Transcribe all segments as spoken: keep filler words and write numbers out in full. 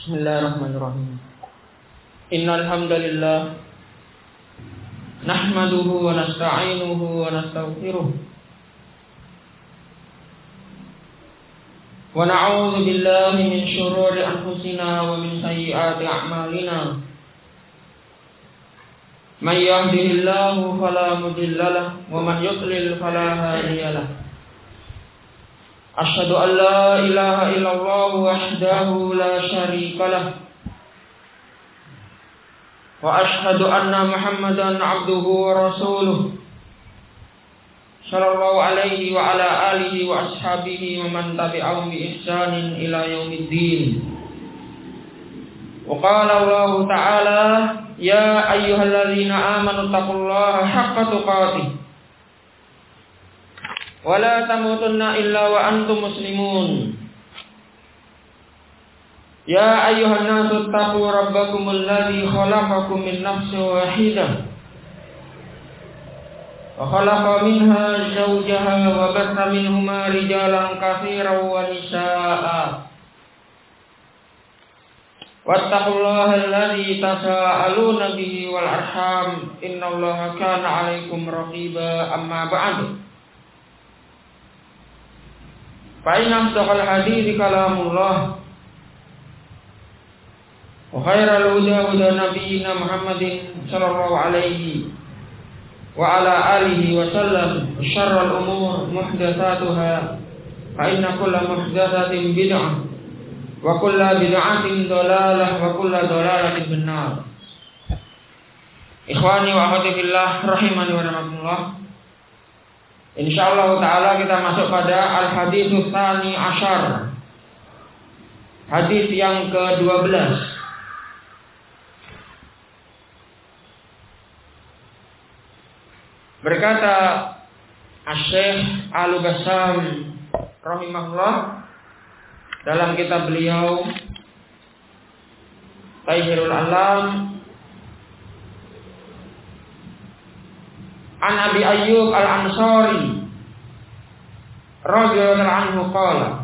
Bismillahirrahmanirrahim. Innal hamdalillah nahmaduhu wa nasta'inuhu wa nastaghfiruh wa na'udzu billahi min shururi anfusina wa min sayyiati a'malina. May yahdihillahu fala mudilla lahu wa man yudlil fala hadiya lahu. Asyhadu an la ilaha illallah wahdahu la syarika lahu wa asyhadu anna Muhammadan abduhu wa rasuluh sallallahu alaihi wa ala alihi wa ashabihi wa man tabi'ahum bi ihsanin ila yaumiddin. Wa qala Allah ta'ala ya ayyuhalladzina amanu taqullaha haqqa tuqatih wa la tamutunna illa wa antum muslimun. Ya ayyuhan nasu taqu rabbakumul ladzi khalaqakum min nafsin wahidah wa khalaqa minha zawjaha wa batha minhuma rijalan katsiran wa nisaa'a. Wattaqullaha alladzi tasaaluna bihi wal arham innallaha kana 'alaikum raqiba. Amma ba'du. Fa inna asdaqal hadithi kalamullah wa khairal huda huda nabiyyina Muhammadin sallallahu alaihi wa ala alihi wa sallam. Syarrul umur muhdatsatuha fa inna kulla muhdatsatin bid'ah wa kulla bid'atin dhalalah wa kulla dhalalatin finnar. Ikhwani wa akhwati fillah rahimani wa rahmatullah. Insyaallah taala kita masuk pada al-hadits tsani asyar. Hadis yang kedua belas. Berkata Asy-Syaikh Al-Bassam rahimahullah dalam kitab beliau Taihirul Alam an Abi Ayyub Al-Ansari radhiyallahu anhu qala,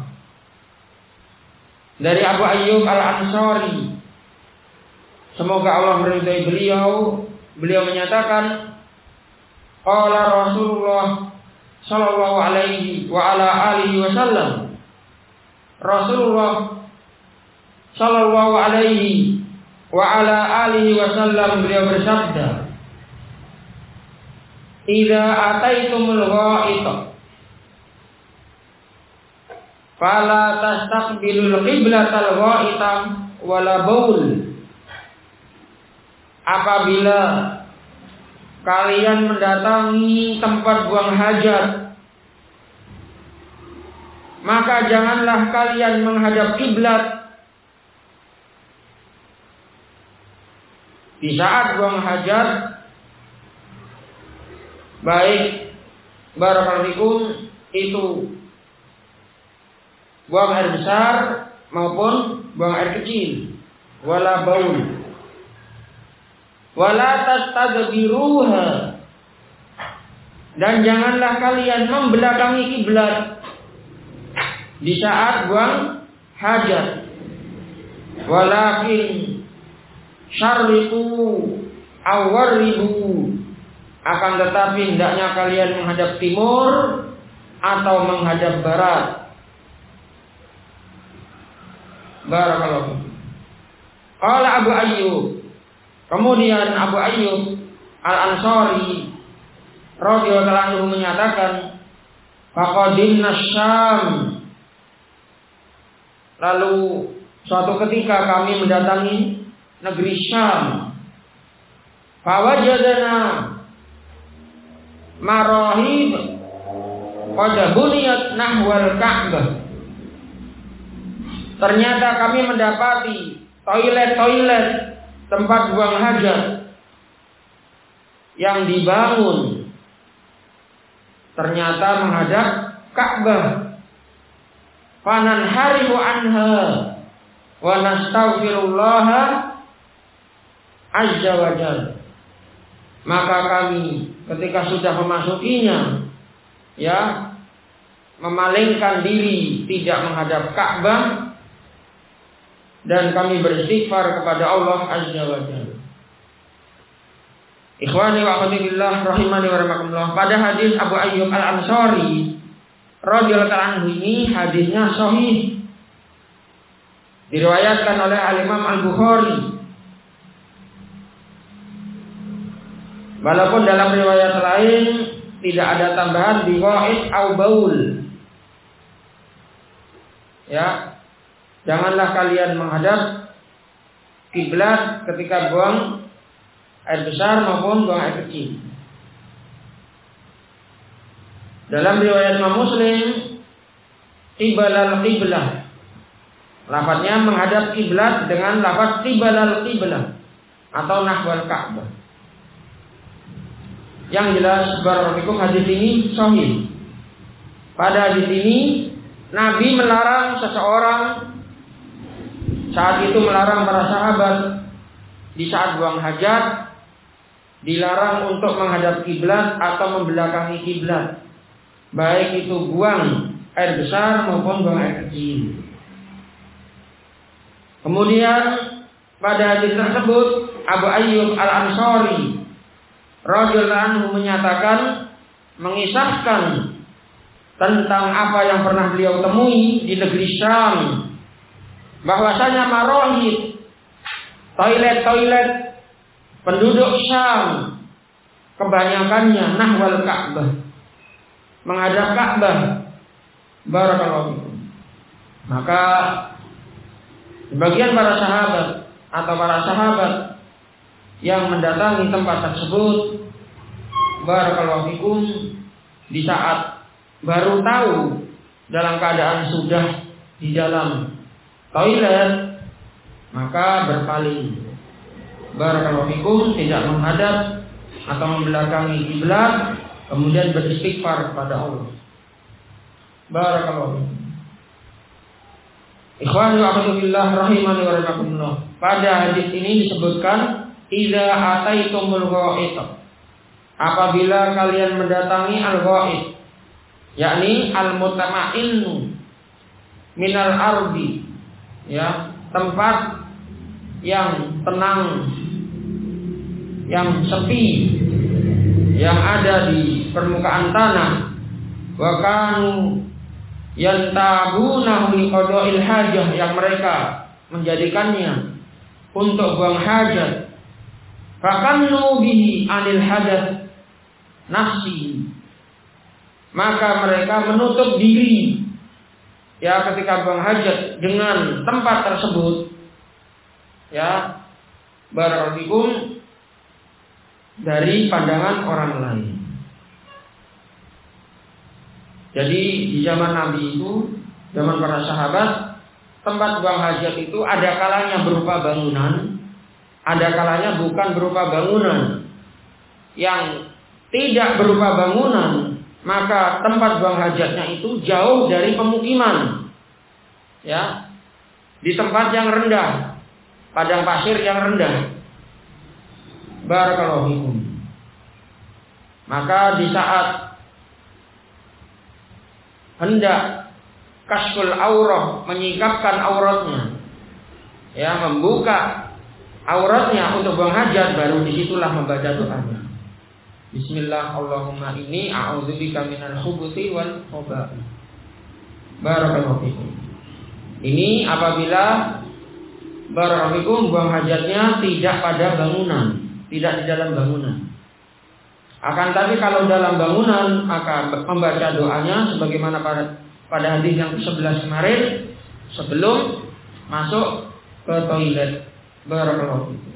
dari Abu Ayyub Al-Ansari semoga Allah meridai beliau, beliau menyatakan qala Rasulullah sallallahu alaihi wa ala alihi wasallam, Rasulullah sallallahu alaihi wa ala alihi wasallam beliau bersabda, idza ataitumul ghaita fala tastaqbilul qiblatal ghaita wala baul. Apabila kalian mendatangi tempat buang hajat, maka janganlah kalian menghadap kiblat di saat buang hajat, baik barakallahu itu buang air besar maupun buang air kecil. Wala baul wala tastadbiruha, dan janganlah kalian membelakangi kiblat di saat buang hajat. Walakin syarriqu awwaribu, akan tetapi hendaknya kalian menghadap timur atau menghadap barat. Barakallahu. Qala Abu Ayyub, kemudian Abu Ayyub Al-Ansari radhiyallahu anhu menyatakan, faqadimna Syam, lalu suatu ketika kami mendatangi negeri Syam, fawajadna marahib qad buniyat nahwal Ka'bah. Ternyata kami mendapati toilet-toilet tempat buang hajat yang dibangun ternyata menghadap Ka'bah. Fananharifu anha wa nastaghfirullah azza wa jalla. Maka kami ketika sudah memasukinya, ya, memalingkan diri tidak menghadap Ka'bah, dan kami beristighfar kepada Allah Azza wa Jalla. Ikhwani wa akhwati fillah rahimani wa rahimakumullah. Pada hadis Abu Ayyub Al-Ansari radhiyallahu anhu ini hadisnya sahih. Diriwayatkan oleh Al-Imam Al-Bukhari. Walaupun dalam riwayat lain tidak ada tambahan bi ghaid au baul. Ya. Janganlah kalian menghadap kiblat ketika buang air besar maupun buang air kecil. Dalam riwayat Imam Muslim, qibalal qiblah. Lafadznya menghadap kiblat dengan lafaz qibalal qiblah atau nahwal Ka'bah. Yang jelas barakallahu hadis ini sahih. Pada hadis ini Nabi melarang seseorang saat itu melarang para sahabat di saat buang hajat, dilarang untuk menghadap kiblat atau membelakangi kiblat, baik itu buang air besar maupun buang air kecil. Kemudian pada hadis tersebut Abu Ayyub Al-Ansari radhiyallahu anhu menyatakan, mengisahkan tentang apa yang pernah beliau temui di negeri Syam, bahwasanya marohid, toilet-toilet penduduk Syam kebanyakannya nahwal Ka'bah, menghadap Ka'bah. Barakallahu fikum. Maka sebagian para sahabat atau para sahabat yang mendatangi tempat tersebut, barakallahu fikum, di saat baru tahu dalam keadaan sudah di dalam toilet, maka berpaling. Barakallahu fikum, tidak menghadap atau membelakangi kiblat, kemudian beristighfar kepada Allah. Barakallahu fikum. Ikhwani wa akhwati fillah rahimani wa rahimakumullah. Pada hadis ini disebutkan idza ataitumul ghaid, apabila kalian mendatangi al-ghaid, yakni al-mutama'innu minal ardi, ya, tempat yang tenang, yang sepi, yang ada di permukaan tanah, wa kanu yantabunahu liqada'il hajah, yang mereka menjadikannya untuk buang hajat, fakannu bihi anil hadath nafsi, maka mereka menutup diri, ya, ketika buang hajat dengan tempat tersebut, ya, barakallahu fikum, dari pandangan orang lain. Jadi di zaman Nabi itu, zaman para sahabat, tempat buang hajat itu ada kalanya berupa bangunan, ada kalanya bukan berupa bangunan. Yang tidak berupa bangunan, maka tempat buang hajatnya itu jauh dari pemukiman, ya, di tempat yang rendah, padang pasir yang rendah. Barakallahu fikum. Maka di saat hendak kasful aurah, menyingkapkan auratnya, ya, membuka auratnya untuk buang hajat, baru disitulah membaca doanya. Bismillah Allahumma inni a'udzubika minal khubuthi wal khaba'ith. Barakallahu fikum. Ini apabila barakallahu fikum buang hajatnya tidak pada bangunan, tidak di dalam bangunan. Akan tapi kalau dalam bangunan, maka membaca doanya sebagaimana pada pada hadis yang sebelas kemarin, sebelum masuk ke toilet. Barakallahu fikum.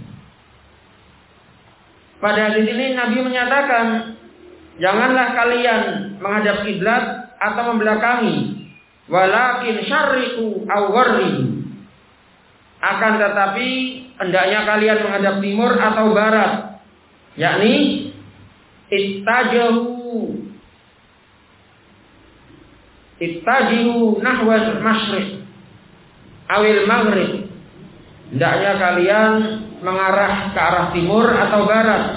Pada hadis ini Nabi menyatakan, janganlah kalian menghadap kiblat atau membelakangi, walakin syarriqu aw gharribu, akan tetapi hendaknya kalian menghadap timur atau barat, yakni ittajahu ittajihu nahwal masyriq awil maghrib, hendaknya kalian mengarah ke arah timur atau barat.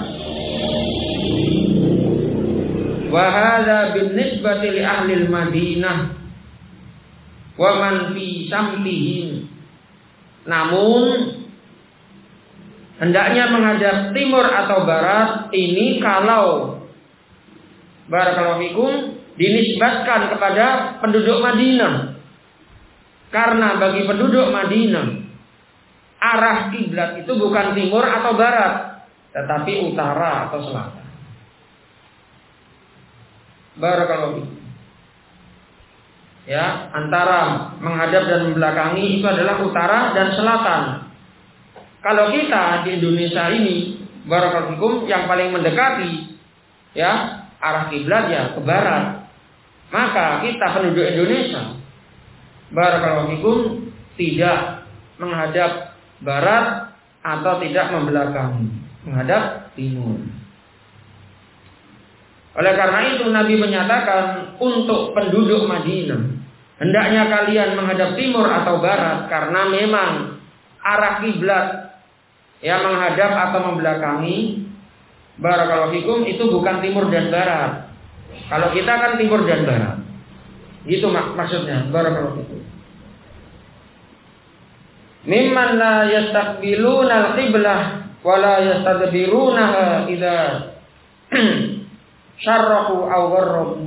Wa hadza binisbati li ahli al-Madinah wa man fi samtihim, Namun hendaknya menghadap timur atau barat ini kalau barakallahu fikum dinisbatkan kepada penduduk Madinah. Karena bagi penduduk Madinah arah kiblat itu bukan timur atau barat, tetapi utara atau selatan. Barakallahu fikum. Ya, antara menghadap dan membelakangi itu adalah utara dan selatan. Kalau kita di Indonesia ini, barakallahu fikum, yang paling mendekati ya arah kiblat ya ke barat. Maka kita penduduk Indonesia, barakallahu fikum, tidak menghadap barat atau tidak membelakangi, menghadap timur. Oleh karena itu Nabi menyatakan untuk penduduk Madinah, hendaknya kalian menghadap timur atau barat karena memang arah kiblat yang menghadap atau membelakangi barakallahu fikum itu bukan timur dan barat. Kalau kita kan timur dan barat. Gitu mak maksudnya barakallahu fikum. Mimman la yastaqbiluna al-qiblah wa la yastadbirunaha idza syarrahu aw gharrabu.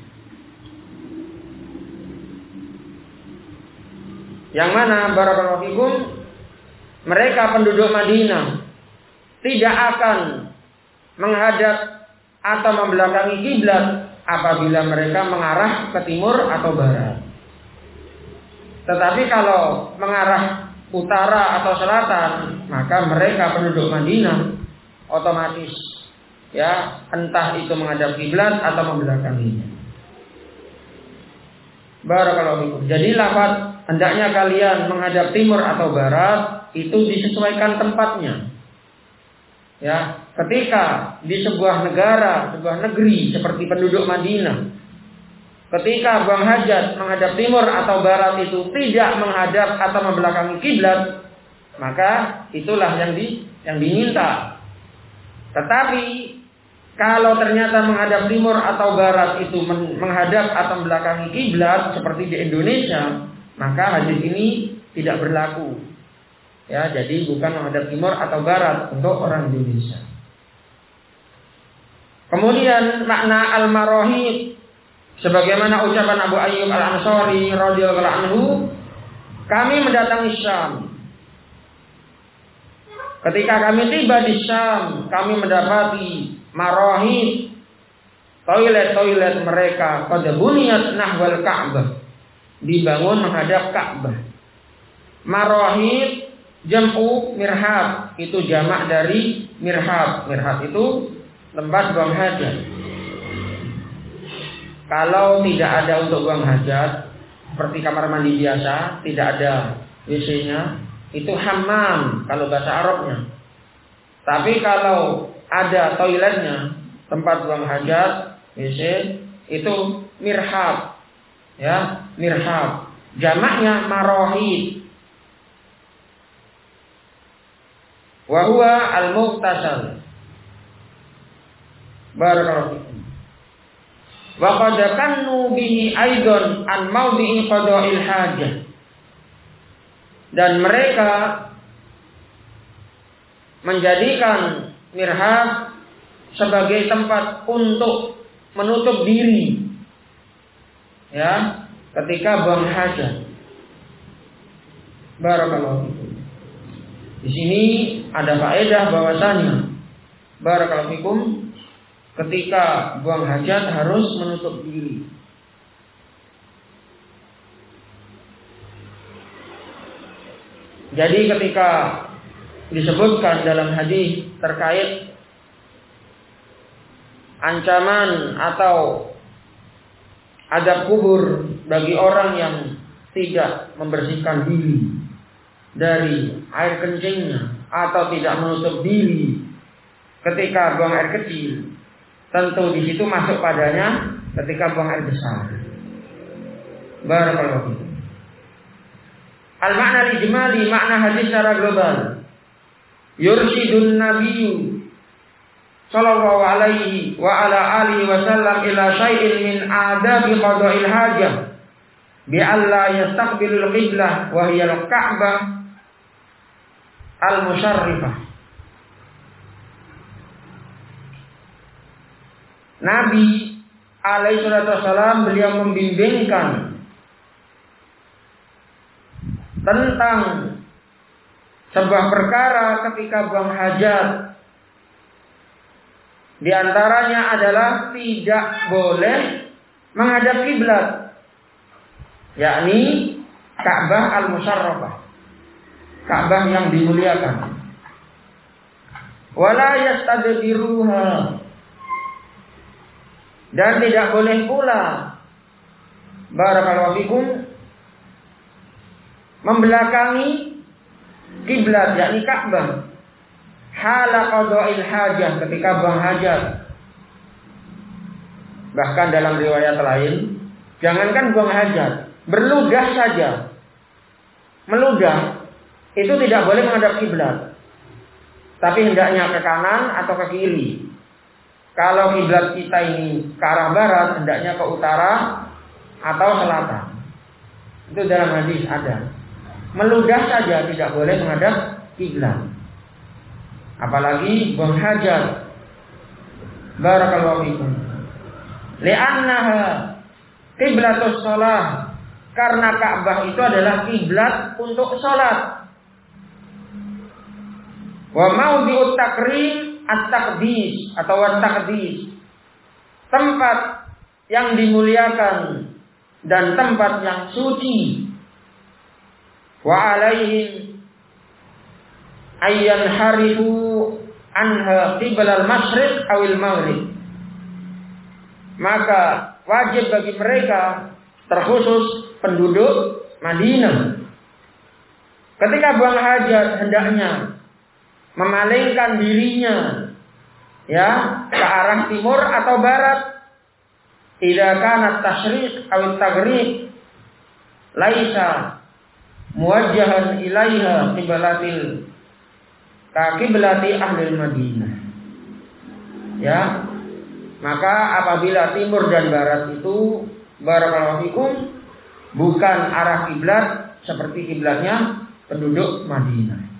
Yang mana barakallahu fikum mereka penduduk Madinah tidak akan menghadap atau membelakangi kiblat apabila mereka mengarah ke timur atau barat. Tetapi kalau mengarah utara atau selatan, maka mereka penduduk Madinah otomatis ya entah itu menghadap kiblat atau membelakanginya. Barakallahu fikum. Jadi lafaz hendaknya kalian menghadap timur atau barat itu disesuaikan tempatnya. Ya, ketika di sebuah negara, sebuah negeri seperti penduduk Madinah, ketika buang hajat menghadap timur atau barat itu tidak menghadap atau membelakangi kiblat, maka itulah yang di yang diminta. Tetapi kalau ternyata menghadap timur atau barat itu menghadap atau membelakangi kiblat seperti di Indonesia, maka hadis ini tidak berlaku. Ya, jadi bukan menghadap timur atau barat untuk orang Indonesia. Kemudian makna al-marahib sebagaimana ucapan Abu Ayyub Al-Ansari radhiyallahu anhu, kami mendatangi Syam. Ketika kami tiba di Syam, kami mendapati marahib, toilet-toilet mereka qad buniyat nahwal Ka'bah, dibangun menghadap Ka'bah. Marahib jam'u mirhab, itu jamak dari mirhab. Mirhab itu tempat buang hajat. Kalau tidak ada untuk buang hajat, seperti kamar mandi biasa, tidak ada W C-nya, itu hammam kalau bahasa Arabnya. Tapi kalau ada toiletnya, tempat buang hajat, W C, itu mirhab. Ya, mirhab. Jamaknya marahib. Wa huwa al-mughtasal. Barakallahu fikum. Wa qad kannu bihi aidan an mawdi'i qada'il hajah. Dan mereka menjadikan mirhab sebagai tempat untuk menutup diri, ya, ketika buang hajat. Barakallahu fikum. Di sini ada faedah bahwasanya barakallahu fikum ketika buang hajat harus menutup diri. Jadi ketika disebutkan dalam hadis terkait ancaman atau azab kubur bagi orang yang tidak membersihkan diri dari air kencingnya atau tidak menutup diri ketika buang air kecil, tentu di situ masuk padanya ketika buang air besar. Barakallahu fikum. Al-makna ijmali, makna hadis secara global. Yursyidun nabiyyu sallallahu alaihi wa ala alihi wasallam ila syai'in min adabi qada'il hajah bi alla yastaqbilul qiblah wa hiya al-Ka'bah al-musyarrifah. Nabi alaihi salatu wassalam beliau membimbingkan tentang sebuah perkara ketika buang hajat. Di antaranya adalah tidak boleh menghadap kiblat, yakni Ka'bah al-Musyarrafah, Ka'bah yang dimuliakan. Wala yastadbiruha, dan tidak boleh pula barakallahu fikum membelakangi kiblat, yakni Ka'bah, hala qada'il hajah, ketika buang hajat. Bahkan dalam riwayat lain, jangankan buang hajat, berludah saja. Meludah itu tidak boleh menghadap kiblat, tapi hendaknya ke kanan atau ke kiri. Kalau kiblat kita ini ke arah barat, hendaknya ke utara atau selatan. Itu dalam hadis ada. Meludah saja tidak boleh menghadap kiblat. Apalagi buang hajat. Barakallahu fikum. Li'annaha qiblatus shalah, karena Ka'bah itu adalah kiblat untuk salat. Wa maudi'ut takrim at-taqdis atau at-taqdis, tempat yang dimuliakan dan tempat yang suci. Wa alaihim ayyan harifu anha qiblal masyriq awil maghrib, maka wajib bagi mereka, terkhusus penduduk Madinah, ketika buang hajat hendaknya memalingkan dirinya ya ke arah timur atau barat. Idza kana tasyriq aw taghrib laisa muwajjahan ilaiha qiblatil ka qiblati ahli Madinah. Ya, maka apabila timur dan barat itu barakallahu fikum bukan arah kiblat seperti kiblatnya penduduk Madinah.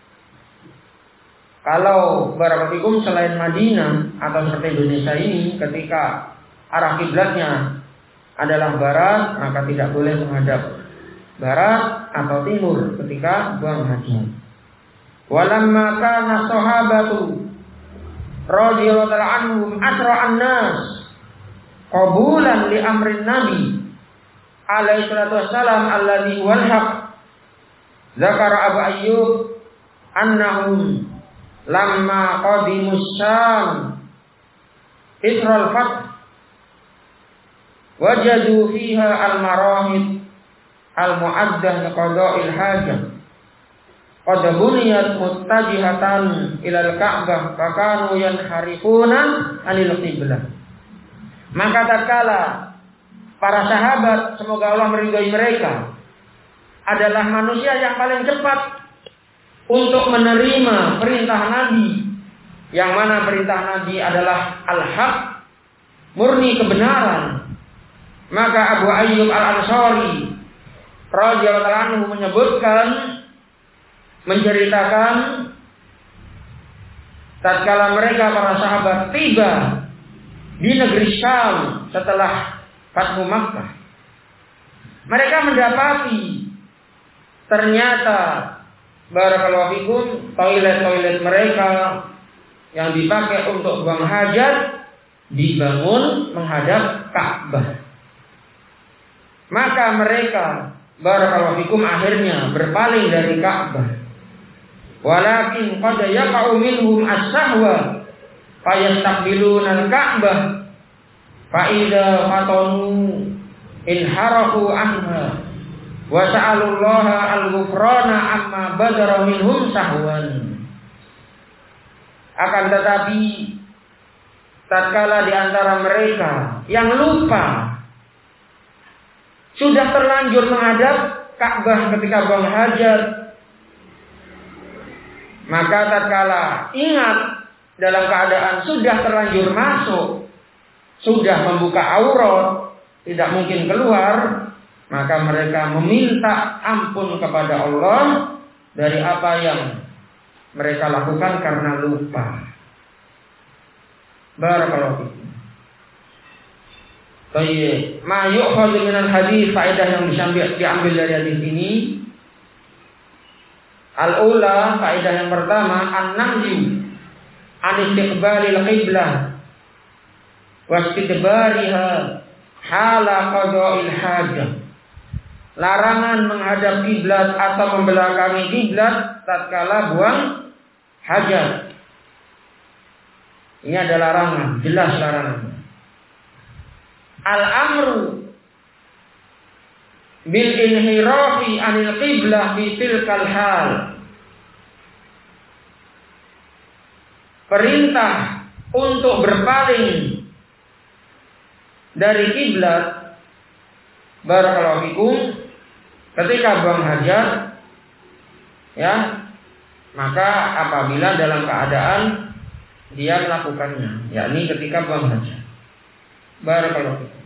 Kalau barakallahu fikum selain Madinah atau seperti Indonesia ini, ketika arah kiblatnya adalah barat, maka tidak boleh menghadap barat atau timur ketika buang hajat. Walamma kana sahabatu radhiyallahu ta'ala anhum asra'an nas qabulan li amrin nabi alaihi salatu wassalam alladhi wal haq, zakara Abu Ayyub annahum lamma qadimus Syam isral fath wajadu fiha al-marahid al-mu'addah liqada'il hajah qad buniyat muttajihatan ilal Ka'bah fakanu yanharifuna anil qiblah. Maka tatkala para sahabat, semoga Allah meridhai mereka, adalah manusia yang paling cepat untuk menerima perintah Nabi, yang mana perintah Nabi adalah al-haq, murni kebenaran. Maka Abu Ayyub al-Ansari radhiyallahu anhu menyebutkan, menceritakan tatkala mereka para sahabat tiba di negeri Syam setelah Fathu Makkah, mereka mendapati ternyata barakallahu fikum toilet-toilet mereka yang dipakai untuk buang hajat dibangun menghadap Ka'bah. Maka mereka barakallahu fikum akhirnya berpaling dari Ka'bah. Walakin qad yaqa'u minhum as-sahwa fayastaqbiluna al-Ka'bah fa idza fatanu inharafu anha wa sa'alullaha al-ghufrana amma badara minhum sahwan. Akan tetapi tatkala di antara mereka yang lupa sudah terlanjur menghadap Ka'bah ketika buang hajat, maka tatkala ingat dalam keadaan sudah terlanjur masuk, sudah membuka aurat, tidak mungkin keluar, maka mereka meminta ampun kepada Allah dari apa yang mereka lakukan karena lupa. Barakallahu fikum. Baik, ma yu'khadhu minal hadis, faedah yang diambil diambil dari hadis ini. Al-ula, faedah yang pertama, an-nahyu an istiqbalil qiblah wa istidbariha hala qada'il hajah. Larangan menghadap kiblat atau membelakangi kiblat tatkala buang hajat. Ini ada larangan, jelas larangan. Al-amru bil inhirafi anil qiblah fi tilkal hal. Perintah untuk berpaling dari kiblat, barakallahu fikum, ketika buang hajat, ya, maka apabila dalam keadaan dia melakukannya, yakni ketika buang hajat. Barakallahu fikum.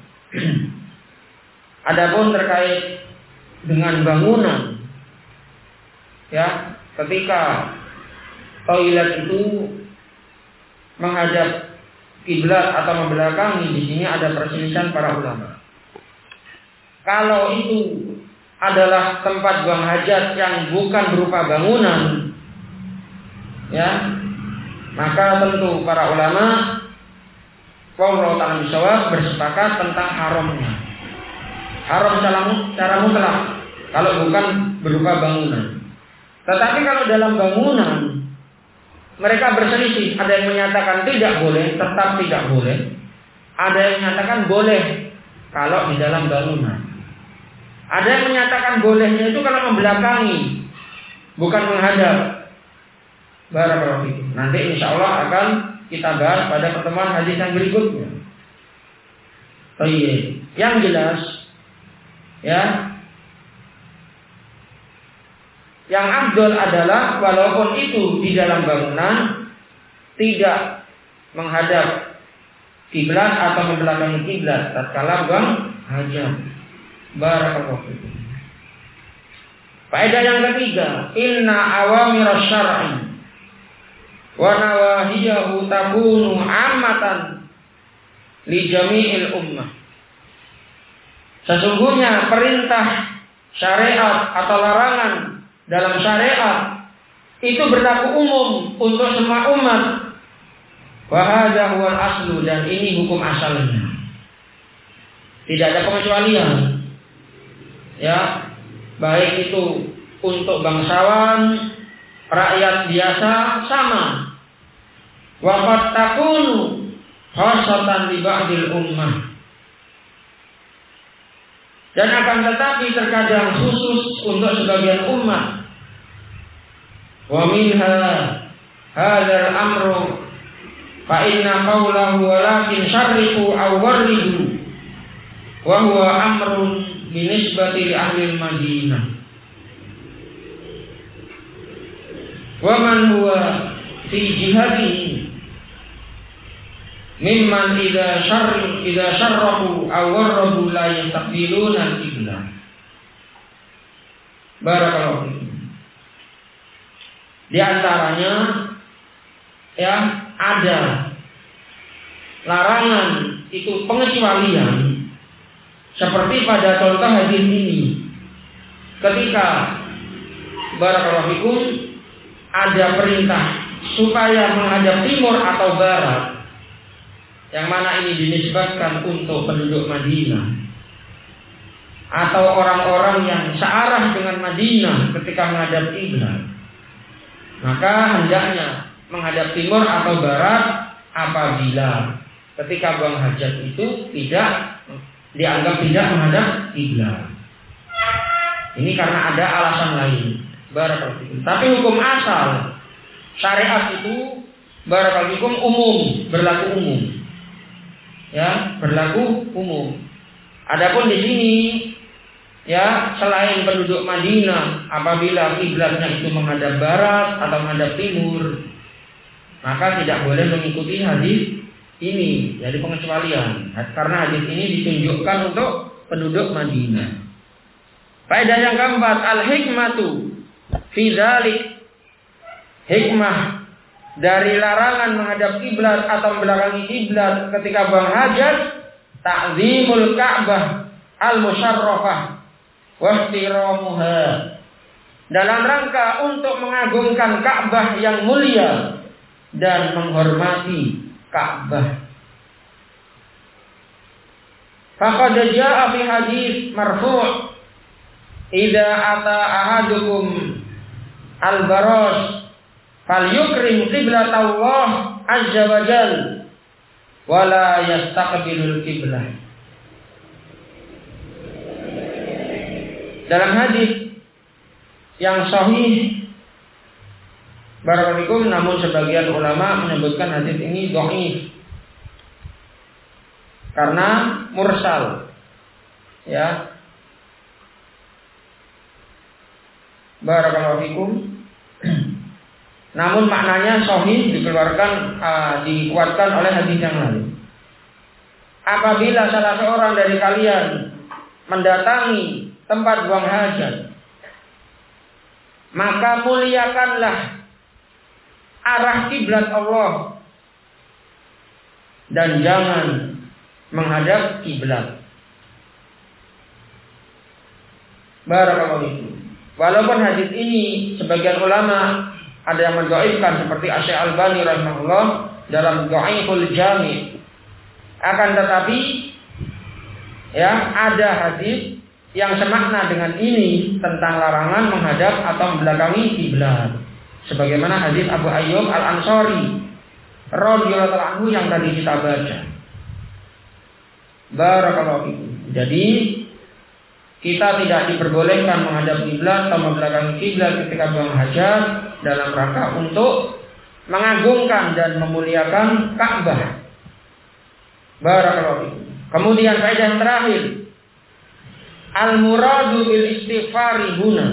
Adapun terkait dengan bangunan, ya, ketika toilet itu menghadap kiblat atau membelakangi, di sini ada perselisihan para ulama. Kalau itu adalah tempat buang hajat yang bukan berupa bangunan, ya, maka tentu para ulama wallahu ta'ala bishawab bersepakat tentang haramnya. Haram secara mutlak kalau bukan berupa bangunan. Tetapi kalau dalam bangunan mereka berselisih, ada yang menyatakan tidak boleh, tetap tidak boleh. Ada yang menyatakan boleh kalau di dalam bangunan. Ada yang menyatakan bolehnya itu kalau membelakangi, bukan menghadap. Barakallahu fikum. Nanti insya Allah akan kita bahas pada pertemuan hadis yang berikutnya. Oh iya, yang jelas, ya, yang afdol adalah walaupun itu di dalam bangunan tidak menghadap kiblat atau membelakangi kiblat tatkala buang hajat. Barakallahu fikum. Faedah yang ketiga, inna awamir syar'i wa nawahiyahu takunu ammatan li jami'il ummah. Sesungguhnya perintah syariat atau larangan dalam syariat itu berlaku umum untuk semua umat. Wa hadza huwal aslu, dan ini hukum asalnya. Tidak ada pengecualian. Ya, baik itu untuk bangsawan, rakyat biasa sama. Wa qad takunu khassatan li ba'dil ummah. Dan akan tetapi terkadang khusus untuk sebagian umat. Wa minha hadzal amru fa inna qawlahu walakin syarriqu aw warridu wa huwa amrun binisbati li ahli Madinah. Wa man huwa fi jihadihi mimman idza syarr idza syarrahu aw warradu la yastaqbiluna al-qiblah. Barakallahu fikum. Di antaranya, ya, ada larangan, itu pengecualian seperti pada contoh hadis ini. Ketika barakallahu fikum ada perintah supaya menghadap timur atau barat, yang mana ini dinisbatkan untuk penduduk Madinah atau orang-orang yang searah dengan Madinah ketika menghadap kiblat, maka hendaknya menghadap timur atau barat apabila ketika buang hajat itu tidak dianggap tidak menghadap kiblat. Ini karena ada alasan lain. Barakallahu fikum. Tapi hukum asal syariat itu barakallahu fikum umum, berlaku umum. Ya, berlaku umum. Adapun di sini, ya, selain penduduk Madinah, apabila kiblatnya itu menghadap barat atau menghadap timur, maka tidak boleh mengikuti hadis ini. Jadi pengecualian, karena hadis ini ditunjukkan untuk penduduk Madinah. Faedah yang keempat, al-hikmatu fi dzalik hikmah dari larangan menghadap kiblat atau membelakangi kiblat ketika buang hajat, ta'zimul Ka'bah al-musyarrafah wa ihtiramuha, dalam rangka untuk mengagungkan Ka'bah yang mulia dan menghormati Ka'bah. Faqad jaa'a fi hadis marfu', idza ata ahadukum al-baras falyukrim qiblat Allah azza wa jalla wa la yastaqbilul qiblah. Dalam hadis yang sahih barakallahu, namun sebagian ulama menyebutkan hadis ini dhaif karena mursal, ya. Barakallahu fikum. Namun maknanya sahih, dikeluarkan uh, dikuatkan oleh hadis yang lain. Apabila salah seorang dari kalian mendatangi tempat buang hajat, maka muliakanlah arah kiblat Allah dan jangan menghadap kiblat. Barakallahu fikum. Walaupun hadis ini sebagian ulama ada yang mendhaifkan seperti Asy-Syaikh Al-Albani rahimahullah dalam Dhaiful Jami', akan tetapi ya ada hadis yang semakna dengan ini tentang larangan menghadap atau membelakangi kiblat, sebagaimana hadis Abu Ayyub Al-Ansari radhiyallahu anhu yang tadi kita baca. Barakallahu fikum. Jadi kita tidak diperbolehkan menghadap kiblat atau membelakangi kiblat ketika buang hajat dalam rangka untuk mengagungkan dan memuliakan Ka'bah. Barakallahu fikum. Kemudian faedah yang terakhir, al-muradu bil istighfari huna,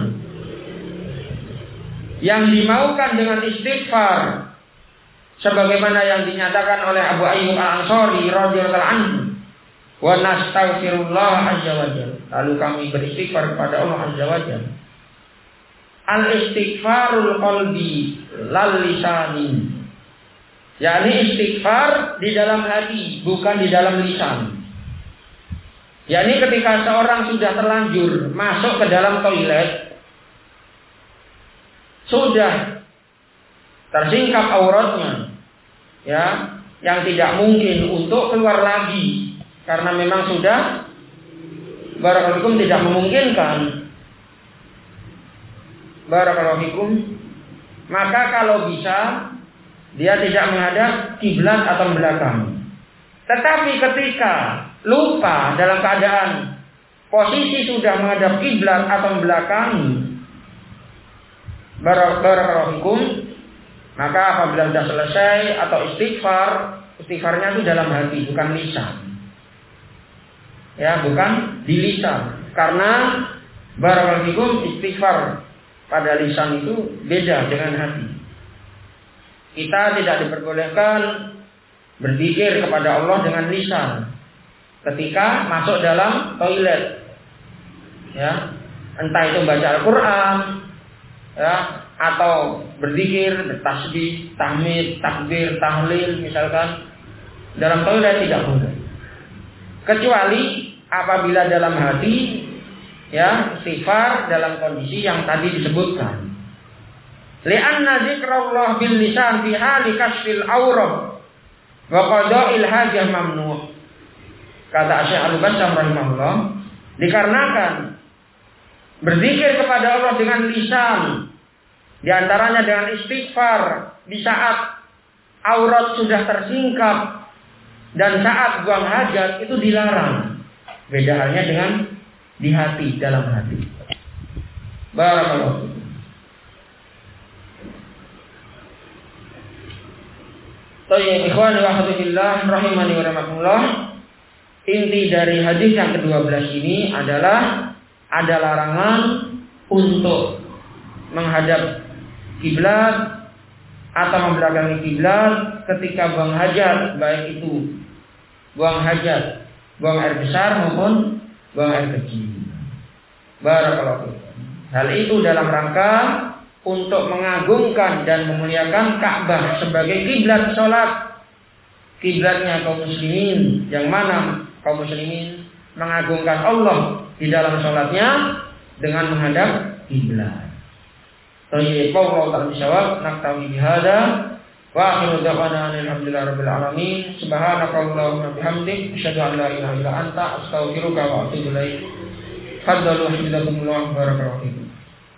yang dimaukan dengan istighfar sebagaimana yang dinyatakan oleh Abu Ayyub Al-Ansari radhiyallahu anhu, wa nastaghfirullah azza wa jalla, lalu kami beristighfar kepada Allah azza wa jalla. Al-istighfarul qalbi lal lisani, yakni istighfar di dalam hati, bukan di dalam lisan. Yakni ketika seorang sudah terlanjur masuk ke dalam toilet, sudah tersingkap auratnya, ya, yang tidak mungkin untuk keluar lagi karena memang sudah barakallahu fikum tidak memungkinkan. Barakallahu fikum. Maka kalau bisa dia tidak menghadap kiblat atau belakang. Tetapi ketika lupa dalam keadaan posisi sudah menghadap kiblat atau belakang, barakallahu fikum, maka apabila sudah selesai atau istighfar, istighfarnya itu dalam hati, bukan lisan. Ya, bukan di lisan. Karena barakallahu fikum, istighfar pada lisan itu beda dengan hati. Kita tidak diperbolehkan berzikir kepada Allah dengan lisan ketika masuk dalam toilet, ya, entah itu baca Al-Quran, ya, atau berzikir, bertasbih, tahmid, takbir, tahlil, misalkan dalam toilet tidak boleh, kecuali apabila dalam hati, ya, istighfar dalam kondisi yang tadi disebutkan. Li'anna zikrullah bil lisan fi hali kasfil aurah wa qada'il hajah mamnu'. Kata Syekh Al-Bassam rahimahullah, dikarenakan berzikir kepada Allah dengan lisan, di antaranya dengan istighfar di saat aurat sudah tersingkap dan saat buang hajat, itu dilarang. Beda halnya dengan di hati, dalam hati. Barakallahu. Tayyib ikhwan wa habibillah rahimani wa rahmatullah. Inti dari hadis yang kedua belas ini adalah ada larangan untuk menghadap kiblat atau membelakangi kiblat ketika buang hajat, baik itu buang hajat, buang air besar maupun buang air kecil. Barakallahu. Hal itu dalam rangka untuk mengagungkan dan memuliakan Ka'bah sebagai kiblat salat, kiblatnya kaum muslimin, yang mana kaum muslimin mengagungkan Allah di dalam salatnya dengan menghadap kiblat. Tayyib wallahu ta'ala bisawab, naktawi bihada wa akhiru da'wana alhamdulillahi rabbil alamin. Subhanakallahumma bihamdik asyhadu an la ilaha illa anta astaghfiruka wa atubu ilaik. Faddalu hidakumullah barakallahu fikum.